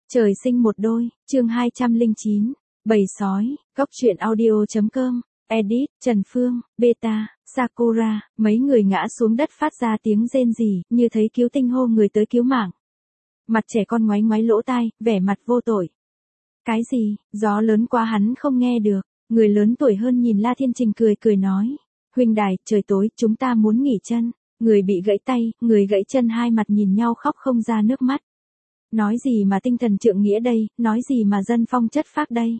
Trời sinh một đôi, chương 209, Bầy sói, Cóc truyện audio.com, edit, Trần Phương, Beta, Sakura, mấy người ngã xuống đất phát ra tiếng rên rỉ, như thấy cứu tinh hô người tới cứu mạng. Mặt trẻ con ngoáy ngoáy lỗ tai, vẻ mặt vô tội. Cái gì, gió lớn quá hắn không nghe được, người lớn tuổi hơn nhìn La Thiên Trình cười cười nói. Huynh đài, trời tối, chúng ta muốn nghỉ chân. Người bị gãy tay, người gãy chân hai mặt nhìn nhau khóc không ra nước mắt. Nói gì mà tinh thần trượng nghĩa đây, nói gì mà dân phong chất phác đây.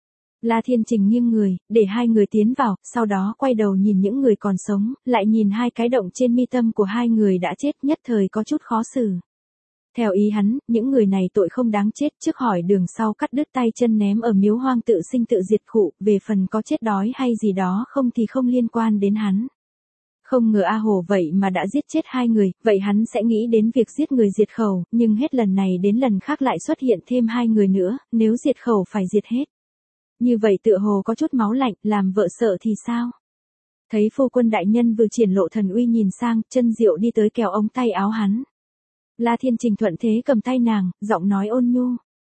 La Thiên Trình nghiêng người, để hai người tiến vào, sau đó quay đầu nhìn những người còn sống, lại nhìn hai cái động trên mi tâm của hai người đã chết, nhất thời có chút khó xử. Theo ý hắn, những người này tội không đáng chết, trước hỏi đường sau cắt đứt tay chân ném ở miếu hoang tự sinh tự diệt khụ, về phần có chết đói hay gì đó không thì không liên quan đến hắn. Không ngờ A Hồ vậy mà đã giết chết hai người, vậy hắn sẽ nghĩ đến việc giết người diệt khẩu, nhưng hết lần này đến lần khác lại xuất hiện thêm hai người nữa, nếu diệt khẩu phải diệt hết. Như vậy tựa hồ có chút máu lạnh, làm vợ sợ thì sao? Thấy phu quân đại nhân vừa triển lộ thần uy nhìn sang, Chân Diệu đi tới kéo ống tay áo hắn. La Thiên Trình thuận thế cầm tay nàng, giọng nói ôn nhu.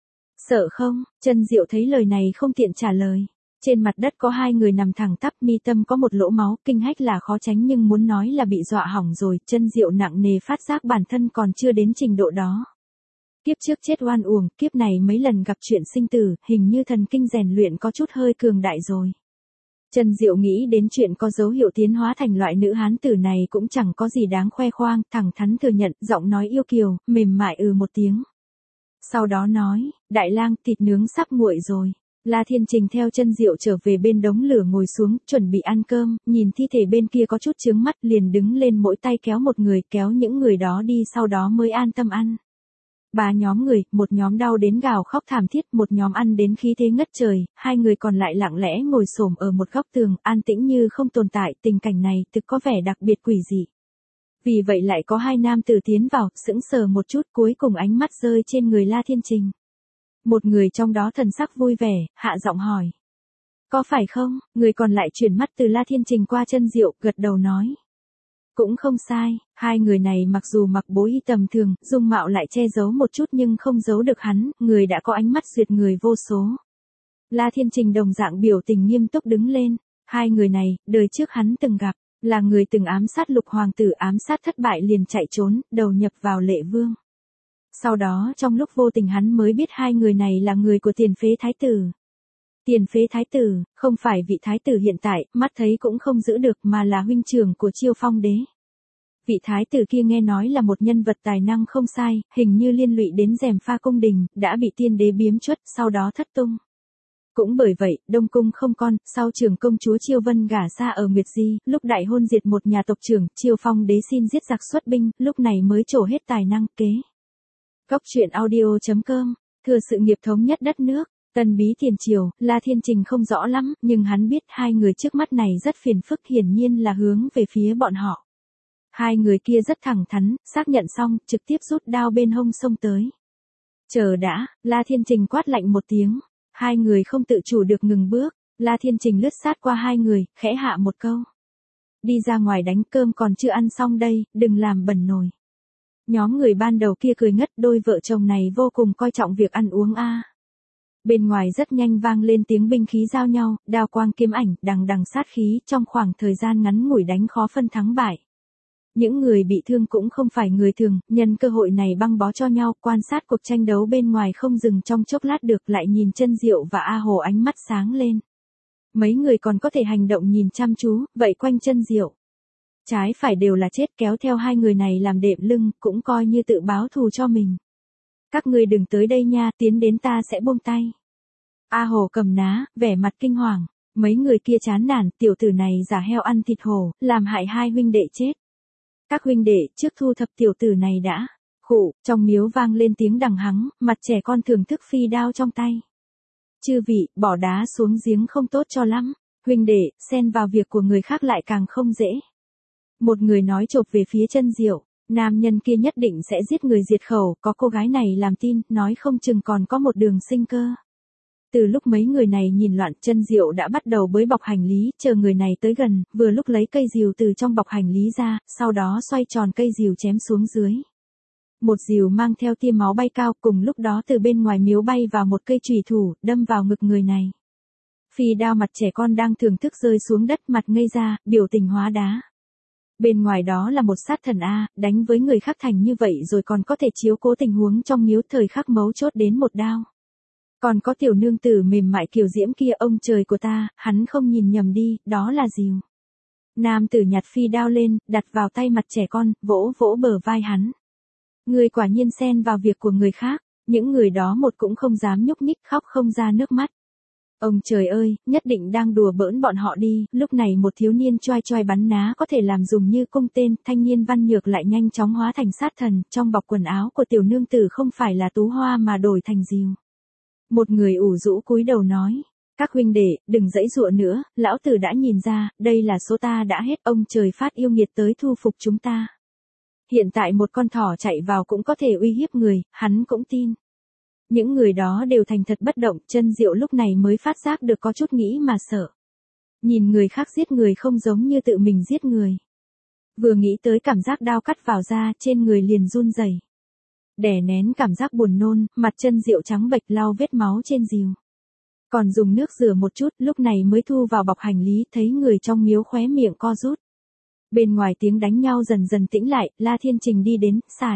Sợ không? Chân Diệu thấy lời này không tiện trả lời. Trên mặt đất có hai người nằm thẳng tắp, mi tâm có một lỗ máu, kinh hách là khó tránh nhưng muốn nói là bị dọa hỏng rồi, Chân Diệu nặng nề phát giác bản thân còn chưa đến trình độ đó. Kiếp trước chết oan uổng, kiếp này mấy lần gặp chuyện sinh tử, hình như thần kinh rèn luyện có chút hơi cường đại rồi. Chân Diệu nghĩ đến chuyện có dấu hiệu tiến hóa thành loại nữ hán tử này cũng chẳng có gì đáng khoe khoang, thẳng thắn thừa nhận, giọng nói yêu kiều, mềm mại một tiếng. Sau đó nói, đại lang, thịt nướng sắp nguội rồi. La Thiên Trình theo Chân Diệu trở về bên đống lửa ngồi xuống, chuẩn bị ăn cơm, nhìn thi thể bên kia có chút chướng mắt, liền đứng lên mỗi tay kéo một người, kéo những người đó đi, sau đó mới an tâm ăn. Ba nhóm người, một nhóm đau đến gào khóc thảm thiết, một nhóm ăn đến khí thế ngất trời, hai người còn lại lặng lẽ ngồi xổm ở một góc tường, an tĩnh như không tồn tại, tình cảnh này thực có vẻ đặc biệt quỷ dị. Vì vậy lại có hai nam tử tiến vào, sững sờ một chút, cuối cùng ánh mắt rơi trên người La Thiên Trình. Một người trong đó thần sắc vui vẻ, hạ giọng hỏi. Có phải không? Người còn lại chuyển mắt từ La Thiên Trình qua Chân Diệu, gật đầu nói. Cũng không sai, hai người này mặc dù mặc bố y tầm thường, dung mạo lại che giấu một chút nhưng không giấu được hắn, người đã có ánh mắt duyệt người vô số. La Thiên Trình đồng dạng biểu tình nghiêm túc đứng lên, hai người này, đời trước hắn từng gặp, là người từng ám sát Lục hoàng tử, ám sát thất bại liền chạy trốn, đầu nhập vào Lệ Vương. Sau đó trong lúc vô tình hắn mới biết hai người này là người của Tiền Phế Thái Tử. Tiền Phế Thái Tử, không phải vị Thái Tử hiện tại, mắt thấy cũng không giữ được mà là huynh trưởng của Chiêu Phong Đế. Vị Thái Tử kia nghe nói là một nhân vật tài năng không sai, hình như liên lụy đến gièm pha cung đình, đã bị Tiên Đế biếm chuất, sau đó thất tung. Cũng bởi vậy, Đông Cung không con, sau trưởng công chúa Chiêu Vân gả xa ở Nguyệt Di, lúc đại hôn diệt một nhà tộc trưởng, Chiêu Phong Đế xin giết giặc xuất binh, lúc này mới trổ hết tài năng, kế. Cóc truyện audio.com, thừa sự nghiệp thống nhất đất nước. Tân Bí Tiền Triều, La Thiên Trình không rõ lắm, nhưng hắn biết hai người trước mắt này rất phiền phức, hiển nhiên là hướng về phía bọn họ. Hai người kia rất thẳng thắn, xác nhận xong, trực tiếp rút đao bên hông xông tới. Chờ đã, La Thiên Trình quát lạnh một tiếng. Hai người không tự chủ được ngừng bước, La Thiên Trình lướt sát qua hai người, khẽ hạ một câu. Đi ra ngoài đánh cơm còn chưa ăn xong đây, đừng làm bẩn nồi. Nhóm người ban đầu kia cười ngất, đôi vợ chồng này vô cùng coi trọng việc ăn uống a. Bên ngoài rất nhanh vang lên tiếng binh khí giao nhau, đao quang kiếm ảnh, đằng đằng sát khí, trong khoảng thời gian ngắn ngủi đánh khó phân thắng bại. Những người bị thương cũng không phải người thường, nhân cơ hội này băng bó cho nhau, quan sát cuộc tranh đấu bên ngoài không dừng trong chốc lát được, lại nhìn Chân Diệu và A Hồ ánh mắt sáng lên. Mấy người còn có thể hành động nhìn chăm chú, vậy quanh Chân Diệu. Trái phải đều là chết, kéo theo hai người này làm đệm lưng, cũng coi như tự báo thù cho mình. Các ngươi đừng tới đây nha, tiến đến ta sẽ buông tay. A Hồ cầm ná, vẻ mặt kinh hoàng, mấy người kia chán nản, tiểu tử này giả heo ăn thịt hổ, làm hại hai huynh đệ chết. Các huynh đệ trước thu thập tiểu tử này đã. Khụ, trong miếu vang lên tiếng đằng hắng, mặt trẻ con thưởng thức phi đao trong tay. Chư vị, bỏ đá xuống giếng không tốt cho lắm, huynh đệ, xen vào việc của người khác lại càng không dễ. Một người nói chộp về phía Chân Diệu. Nam nhân kia nhất định sẽ giết người diệt khẩu, có cô gái này làm tin, nói không chừng còn có một đường sinh cơ. Từ lúc mấy người này nhìn loạn, Chân Diệu đã bắt đầu bới bọc hành lý, chờ người này tới gần, vừa lúc lấy cây rìu từ trong bọc hành lý ra, sau đó xoay tròn cây rìu chém xuống dưới. Một rìu mang theo tia máu bay cao, cùng lúc đó từ bên ngoài miếu bay vào một cây chùy thủ, đâm vào ngực người này. Phi đao mặt trẻ con đang thưởng thức rơi xuống đất, mặt ngây ra, biểu tình hóa đá. Bên ngoài đó là một sát thần A, đánh với người khác thành như vậy rồi còn có thể chiếu cố tình huống trong miếu, thời khắc mấu chốt đến một đao. Còn có tiểu nương tử mềm mại kiều diễm kia, ông trời của ta, hắn không nhìn nhầm đi, đó là rìu. Nam tử nhặt phi đao lên, đặt vào tay mặt trẻ con, vỗ vỗ bờ vai hắn. Người quả nhiên xen vào việc của người khác, những người đó một cũng không dám nhúc nhích, khóc không ra nước mắt. Ông trời ơi, nhất định đang đùa bỡn bọn họ đi, lúc này một thiếu niên choai choai bắn ná có thể làm dùng như cung tên, thanh niên văn nhược lại nhanh chóng hóa thành sát thần, trong bọc quần áo của tiểu nương tử không phải là tú hoa mà đổi thành rìu. Một người ủ rũ cúi đầu nói, các huynh đệ, đừng giãy giụa nữa, lão tử đã nhìn ra, đây là số ta đã hết, ông trời phát yêu nghiệt tới thu phục chúng ta. Hiện tại một con thỏ chạy vào cũng có thể uy hiếp người, hắn cũng tin. Những người đó đều thành thật bất động, Chân Diệu lúc này mới phát giác được có chút nghĩ mà sợ. Nhìn người khác giết người không giống như tự mình giết người. Vừa nghĩ tới cảm giác đao cắt vào da, trên người liền run rẩy. Đè nén cảm giác buồn nôn, mặt Chân Diệu trắng bệch lau vết máu trên rìu. Còn dùng nước rửa một chút, lúc này mới thu vào bọc hành lý, thấy người trong miếu khóe miệng co rút. Bên ngoài tiếng đánh nhau dần dần tĩnh lại, La Thiên Trình đi đến, xài.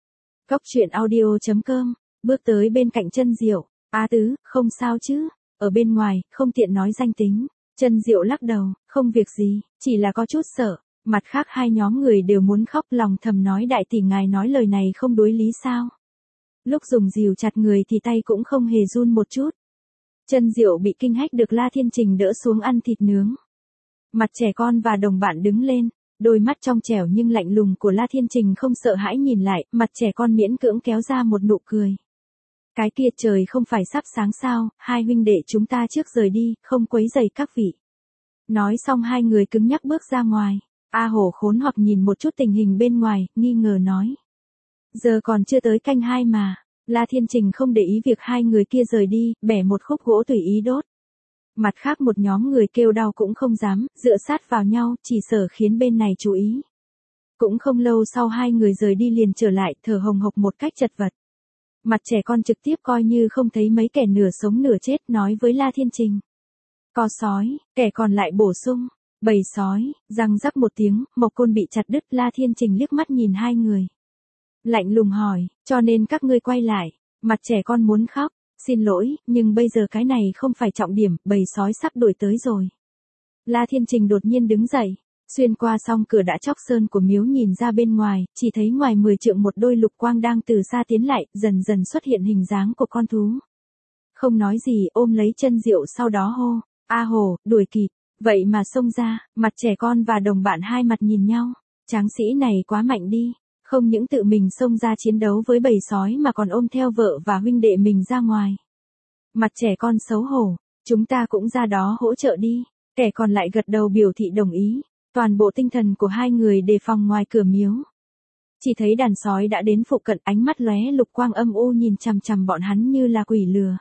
Góc truyện audio.com, bước tới bên cạnh Chân Diệu, "A Tứ, không sao chứ?" Ở bên ngoài, không tiện nói danh tính. Chân Diệu lắc đầu, "Không việc gì, chỉ là có chút sợ." Mặt khác hai nhóm người đều muốn khóc, lòng thầm nói đại tỷ ngài nói lời này không đối lý sao? Lúc dùng rìu chặt người thì tay cũng không hề run một chút. Chân Diệu bị kinh hách được La Thiên Trình đỡ xuống ăn thịt nướng. Mặt trẻ con và đồng bạn đứng lên, đôi mắt trong trẻo nhưng lạnh lùng của La Thiên Trình không sợ hãi nhìn lại, mặt trẻ con miễn cưỡng kéo ra một nụ cười. "Cái kia trời không phải sắp sáng sao, hai huynh đệ chúng ta trước rời đi, không quấy rầy các vị." Nói xong hai người cứng nhắc bước ra ngoài. A Hổ khốn hoặc nhìn một chút tình hình bên ngoài, nghi ngờ nói. "Giờ còn chưa tới canh 2 mà." La Thiên Trình không để ý việc hai người kia rời đi, bẻ một khúc gỗ tùy ý đốt. Mặt khác một nhóm người kêu đau cũng không dám, dựa sát vào nhau, chỉ sợ khiến bên này chú ý. Cũng không lâu sau hai người rời đi liền trở lại, thở hồng hộc một cách chật vật. Mặt trẻ con trực tiếp coi như không thấy mấy kẻ nửa sống nửa chết, nói với La Thiên Trình. "Có sói." Kẻ còn lại bổ sung. "Bầy sói." Răng rắc một tiếng, mộc côn bị chặt đứt. La Thiên Trình liếc mắt nhìn hai người. Lạnh lùng hỏi, "Cho nên các ngươi quay lại?" Mặt trẻ con muốn khóc. "Xin lỗi, nhưng bây giờ cái này không phải trọng điểm, bầy sói sắp đuổi tới rồi." La Thiên Trình đột nhiên đứng dậy, xuyên qua song cửa đã chóc sơn của miếu nhìn ra bên ngoài, chỉ thấy ngoài 10 trượng một đôi lục quang đang từ xa tiến lại, dần dần xuất hiện hình dáng của con thú. Không nói gì, ôm lấy Chân Diệu sau đó hô, "A Hồ, đuổi kịp." Vậy mà xông ra, mặt trẻ con và đồng bạn hai mặt nhìn nhau. Tráng sĩ này quá mạnh đi. Không những tự mình xông ra chiến đấu với bầy sói mà còn ôm theo vợ và huynh đệ mình ra ngoài. Mặt trẻ con xấu hổ, "Chúng ta cũng ra đó hỗ trợ đi." Kẻ còn lại gật đầu biểu thị đồng ý. Toàn bộ tinh thần của hai người đề phòng ngoài cửa miếu. Chỉ thấy đàn sói đã đến phụ cận, ánh mắt lóe lục quang âm u nhìn chằm chằm bọn hắn như là quỷ lừa.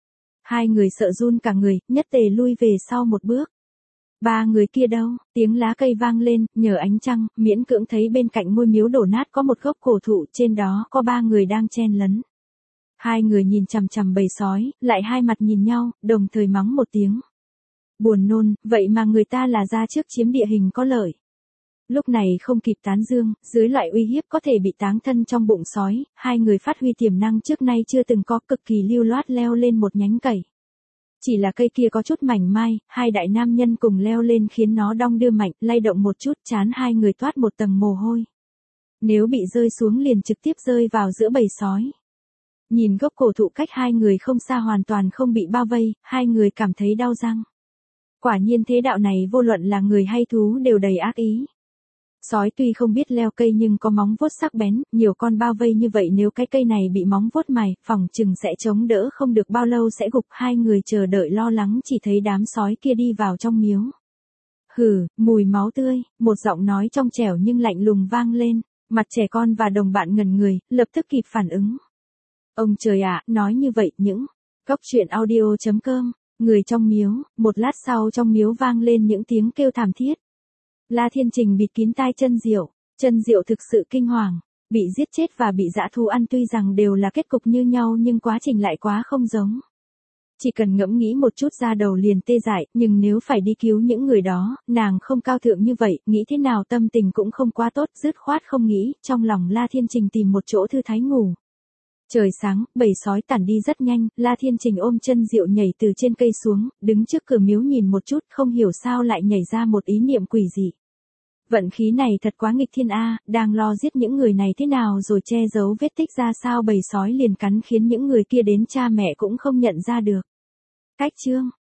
Hai người sợ run cả người, nhất tề lui về sau một bước. "Ba người kia đâu?" Tiếng lá cây vang lên, nhờ ánh trăng, miễn cưỡng thấy bên cạnh ngôi miếu đổ nát có một gốc cổ thụ, trên đó có ba người đang chen lấn. Hai người nhìn chằm chằm bầy sói, lại hai mặt nhìn nhau, đồng thời mắng một tiếng. Buồn nôn, vậy mà người ta là ra trước chiếm địa hình có lợi. Lúc này không kịp tán dương, dưới loại uy hiếp có thể bị táng thân trong bụng sói, hai người phát huy tiềm năng trước nay chưa từng có, cực kỳ lưu loát leo lên một nhánh cẩy. Chỉ là cây kia có chút mảnh mai, hai đại nam nhân cùng leo lên khiến nó đong đưa mạnh, lay động một chút, chán hai người toát một tầng mồ hôi. Nếu bị rơi xuống liền trực tiếp rơi vào giữa bầy sói. Nhìn gốc cổ thụ cách hai người không xa hoàn toàn không bị bao vây, hai người cảm thấy đau răng. Quả nhiên thế đạo này vô luận là người hay thú đều đầy ác ý. Sói tuy không biết leo cây nhưng có móng vuốt sắc bén, nhiều con bao vây như vậy nếu cái cây này bị móng vuốt mài, phỏng chừng sẽ chống đỡ không được bao lâu sẽ gục. Hai người chờ đợi lo lắng chỉ thấy đám sói kia đi vào trong miếu. "Hừ, mùi máu tươi." Một giọng nói trong trẻo nhưng lạnh lùng vang lên, mặt trẻ con và đồng bạn ngẩn người, lập tức kịp phản ứng. Ông trời ạ, nói như vậy những. Góc truyện audio.com, người trong miếu, một lát sau trong miếu vang lên những tiếng kêu thảm thiết. La Thiên Trình bịt kín tai Chân Diệu thực sự kinh hoàng. Bị giết chết và bị dã thú ăn tuy rằng đều là kết cục như nhau nhưng quá trình lại quá không giống. Chỉ cần ngẫm nghĩ một chút da đầu liền tê dại, nhưng nếu phải đi cứu những người đó, nàng không cao thượng như vậy, nghĩ thế nào tâm tình cũng không quá tốt, dứt khoát không nghĩ, trong lòng La Thiên Trình tìm một chỗ thư thái ngủ. Trời sáng, bầy sói tản đi rất nhanh, La Thiên Trình ôm chân Diệu nhảy từ trên cây xuống, đứng trước cửa miếu nhìn một chút, không hiểu sao lại nhảy ra một ý niệm quỷ dị. Vận khí này thật quá nghịch thiên a, đang lo giết những người này thế nào rồi che giấu vết tích ra sao bầy sói liền cắn khiến những người kia đến cha mẹ cũng không nhận ra được. Cách chương